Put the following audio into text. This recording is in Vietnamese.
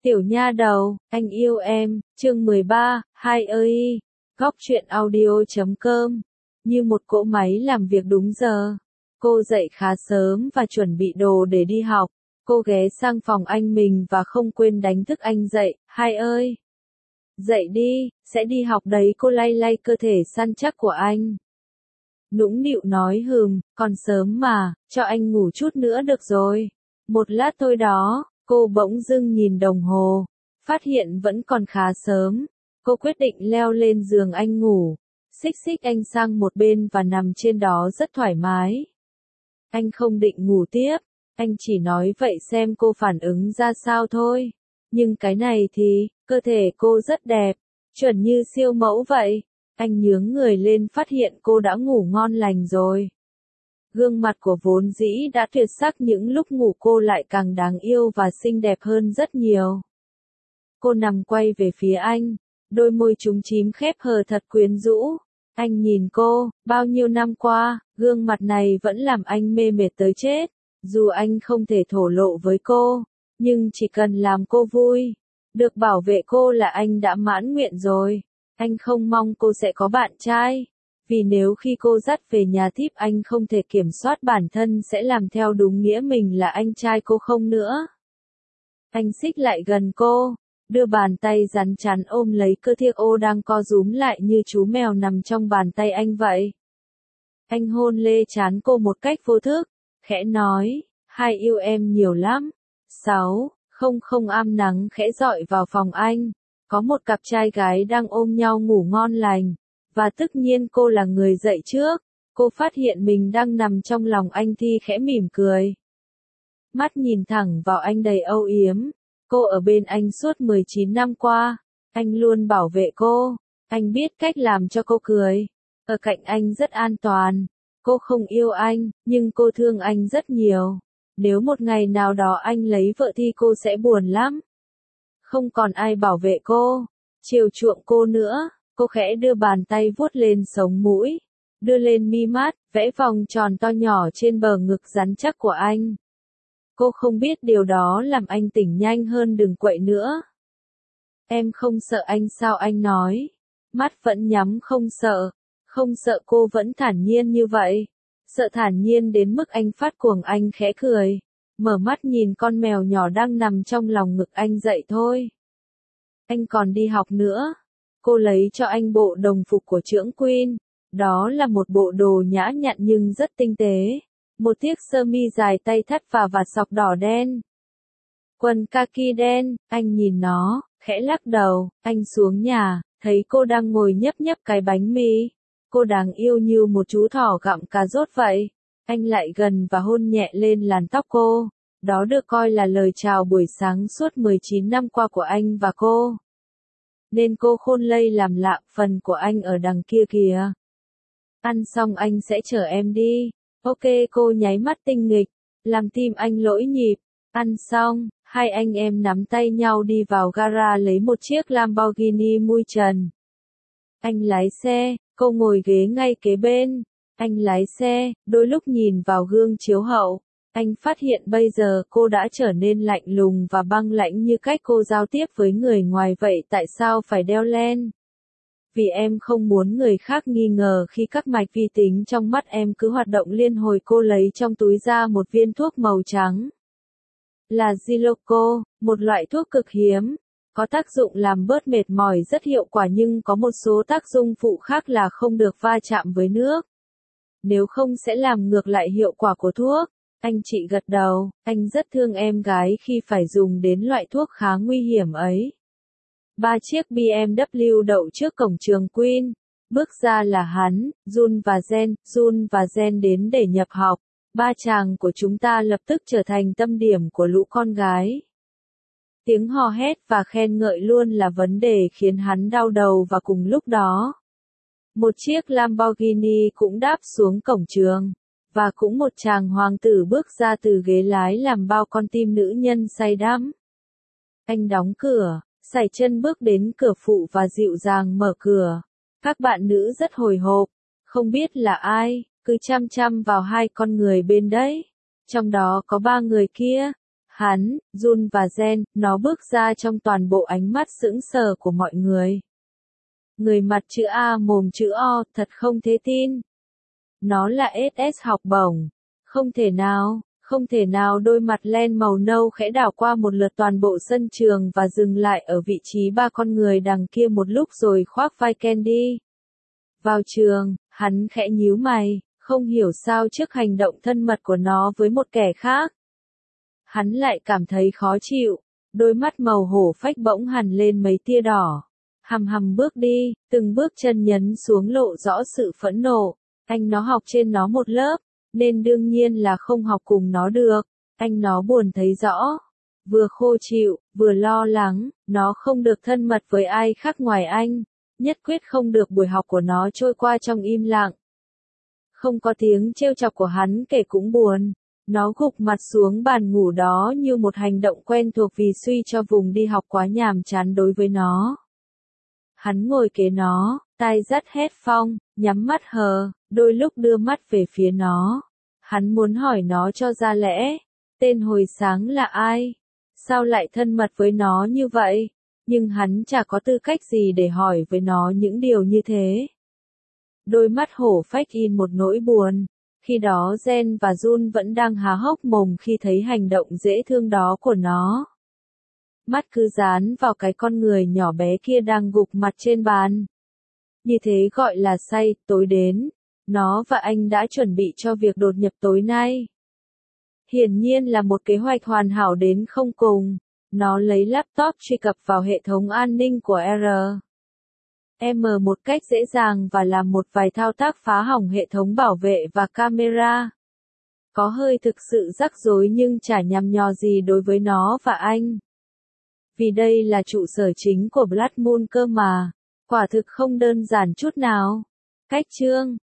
Tiểu nha đầu, anh yêu em, chương 13, hai ơi. Góc truyện audio.com. Như một cỗ máy làm việc đúng giờ. Cô dậy khá sớm và chuẩn bị đồ để đi học. Cô ghé sang phòng anh mình và không quên đánh thức anh dậy. Hai ơi. Dậy đi, sẽ đi học đấy. Cô lay lay cơ thể săn chắc của anh. Nũng nịu nói còn sớm mà, cho anh ngủ chút nữa được rồi. Một lát thôi đó. Cô bỗng dưng nhìn đồng hồ, phát hiện vẫn còn khá sớm. Cô quyết định leo lên giường anh ngủ, xích anh sang một bên và nằm trên đó rất thoải mái. Anh không định ngủ tiếp, anh chỉ nói vậy xem cô phản ứng ra sao thôi. Nhưng cái này thì, cơ thể cô rất đẹp, chuẩn như siêu mẫu vậy. Anh nhướng người lên phát hiện cô đã ngủ ngon lành rồi. Gương mặt của vốn dĩ đã tuyệt sắc những lúc ngủ cô lại càng đáng yêu và xinh đẹp hơn rất nhiều. Cô nằm quay về phía anh, đôi môi trúng chím khép hờ thật quyến rũ. Anh nhìn cô, bao nhiêu năm qua, gương mặt này vẫn làm anh mê mệt tới chết. Dù anh không thể thổ lộ với cô, nhưng chỉ cần làm cô vui, được bảo vệ cô là anh đã mãn nguyện rồi. Anh không mong cô sẽ có bạn trai. Vì nếu khi cô dắt về nhà thiếp anh không thể kiểm soát bản thân sẽ làm theo đúng nghĩa mình là anh trai cô không nữa. Anh xích lại gần cô, đưa bàn tay rắn chắn ôm lấy cơ thể ô đang co rúm lại như chú mèo nằm trong bàn tay anh vậy. Anh hôn lê trán cô một cách vô thức, khẽ nói, hai yêu em nhiều lắm. 6. Không am nắng khẽ rọi vào phòng anh, có một cặp trai gái đang ôm nhau ngủ ngon lành. Và tất nhiên cô là người dậy trước, cô phát hiện mình đang nằm trong lòng anh thì khẽ mỉm cười. Mắt nhìn thẳng vào anh đầy âu yếm, cô ở bên anh suốt 19 năm qua, anh luôn bảo vệ cô, anh biết cách làm cho cô cười. Ở cạnh anh rất an toàn, cô không yêu anh, nhưng cô thương anh rất nhiều. Nếu một ngày nào đó anh lấy vợ thì cô sẽ buồn lắm. Không còn ai bảo vệ cô, chiều chuộng cô nữa. Cô khẽ đưa bàn tay vuốt lên sống mũi, đưa lên mi mắt, vẽ vòng tròn to nhỏ trên bờ ngực rắn chắc của anh. Cô không biết điều đó làm anh tỉnh nhanh hơn đừng quậy nữa. Em không sợ anh sao anh nói. Mắt vẫn nhắm không sợ cô vẫn thản nhiên như vậy. Sợ thản nhiên đến mức anh phát cuồng anh khẽ cười. Mở mắt nhìn con mèo nhỏ đang nằm trong lòng ngực anh dậy thôi. Anh còn đi học nữa. Cô lấy cho anh bộ đồng phục của trưởng Queen. Đó là một bộ đồ nhã nhặn nhưng rất tinh tế. Một chiếc sơ mi dài tay thắt và vạt sọc đỏ đen. Quần kaki đen, anh nhìn nó, khẽ lắc đầu, anh xuống nhà, thấy cô đang ngồi nhấp cái bánh mì. Cô đáng yêu như một chú thỏ gặm cà rốt vậy. Anh lại gần và hôn nhẹ lên làn tóc cô. Đó được coi là lời chào buổi sáng suốt 19 năm qua của anh và cô. Nên cô khôn lây làm lạ phần của anh ở đằng kia kìa. Ăn xong anh sẽ chở em đi. Ok cô nháy mắt tinh nghịch, làm tim anh lỗi nhịp. Ăn xong, hai anh em nắm tay nhau đi vào gara lấy một chiếc Lamborghini mui trần. Anh lái xe, cô ngồi ghế ngay kế bên. Anh lái xe, đôi lúc nhìn vào gương chiếu hậu. Anh phát hiện bây giờ cô đã trở nên lạnh lùng và băng lãnh như cách cô giao tiếp với người ngoài vậy tại sao phải đeo len? Vì em không muốn người khác nghi ngờ khi các mạch vi tính trong mắt em cứ hoạt động liên hồi. Cô lấy trong túi ra một viên thuốc màu trắng. Là Ziloco, một loại thuốc cực hiếm. Có tác dụng làm bớt mệt mỏi rất hiệu quả nhưng có một số tác dụng phụ khác là không được va chạm với nước. Nếu không sẽ làm ngược lại hiệu quả của thuốc. Anh chị gật đầu, anh rất thương em gái khi phải dùng đến loại thuốc khá nguy hiểm ấy. 3 chiếc BMW đậu trước cổng trường Queen. Bước ra là hắn, Jun và Jen đến để nhập học. Ba chàng của chúng ta lập tức trở thành tâm điểm của lũ con gái. Tiếng hò hét và khen ngợi luôn là vấn đề khiến hắn đau đầu và cùng lúc đó. Một chiếc Lamborghini cũng đáp xuống cổng trường. Và cũng một chàng hoàng tử bước ra từ ghế lái làm bao con tim nữ nhân say đắm. Anh đóng cửa, sải chân bước đến cửa phụ và dịu dàng mở cửa. Các bạn nữ rất hồi hộp, không biết là ai, cứ chăm chăm vào hai con người bên đấy. Trong đó có 3 người kia. Hắn, Jun và Jen, nó bước ra trong toàn bộ ánh mắt sững sờ của mọi người. Người mặt chữ A mồm chữ O, thật không thể tin. Nó là SS học bổng. Không thể nào đôi mặt len màu nâu khẽ đảo qua một lượt toàn bộ sân trường và dừng lại ở vị trí ba con người đằng kia một lúc rồi khoác vai Candy. Vào trường, hắn khẽ nhíu mày, không hiểu sao trước hành động thân mật của nó với một kẻ khác. Hắn lại cảm thấy khó chịu, đôi mắt màu hổ phách bỗng hằn lên mấy tia đỏ. Hầm bước đi, từng bước chân nhấn xuống lộ rõ sự phẫn nộ. Anh nó học trên nó một lớp, nên đương nhiên là không học cùng nó được. Anh nó buồn thấy rõ. Vừa khô chịu, vừa lo lắng, nó không được thân mật với ai khác ngoài anh. Nhất quyết không được buổi học của nó trôi qua trong im lặng. Không có tiếng trêu chọc của hắn kể cũng buồn. Nó gục mặt xuống bàn ngủ đó như một hành động quen thuộc vì suy cho vùng đi học quá nhàm chán đối với nó. Hắn ngồi kế nó, tai dắt headphone, nhắm mắt hờ, đôi lúc đưa mắt về phía nó. Hắn muốn hỏi nó cho ra lẽ, tên hồi sáng là ai? Sao lại thân mật với nó như vậy? Nhưng hắn chả có tư cách gì để hỏi với nó những điều như thế. Đôi mắt hổ phách in một nỗi buồn. Khi đó Jen và Jun vẫn đang há hốc mồm khi thấy hành động dễ thương đó của nó. Mắt cứ dán vào cái con người nhỏ bé kia đang gục mặt trên bàn. Như thế gọi là say, tối đến. Nó và anh đã chuẩn bị cho việc đột nhập tối nay. Hiển nhiên là một kế hoạch hoàn hảo đến không cùng. Nó lấy laptop truy cập vào hệ thống an ninh của RM một cách dễ dàng và làm một vài thao tác phá hỏng hệ thống bảo vệ và camera. Có hơi thực sự rắc rối nhưng chả nhằm nhò gì đối với nó và anh. Vì đây là trụ sở chính của Blood Moon cơ mà. Quả thực không đơn giản chút nào. Cách chương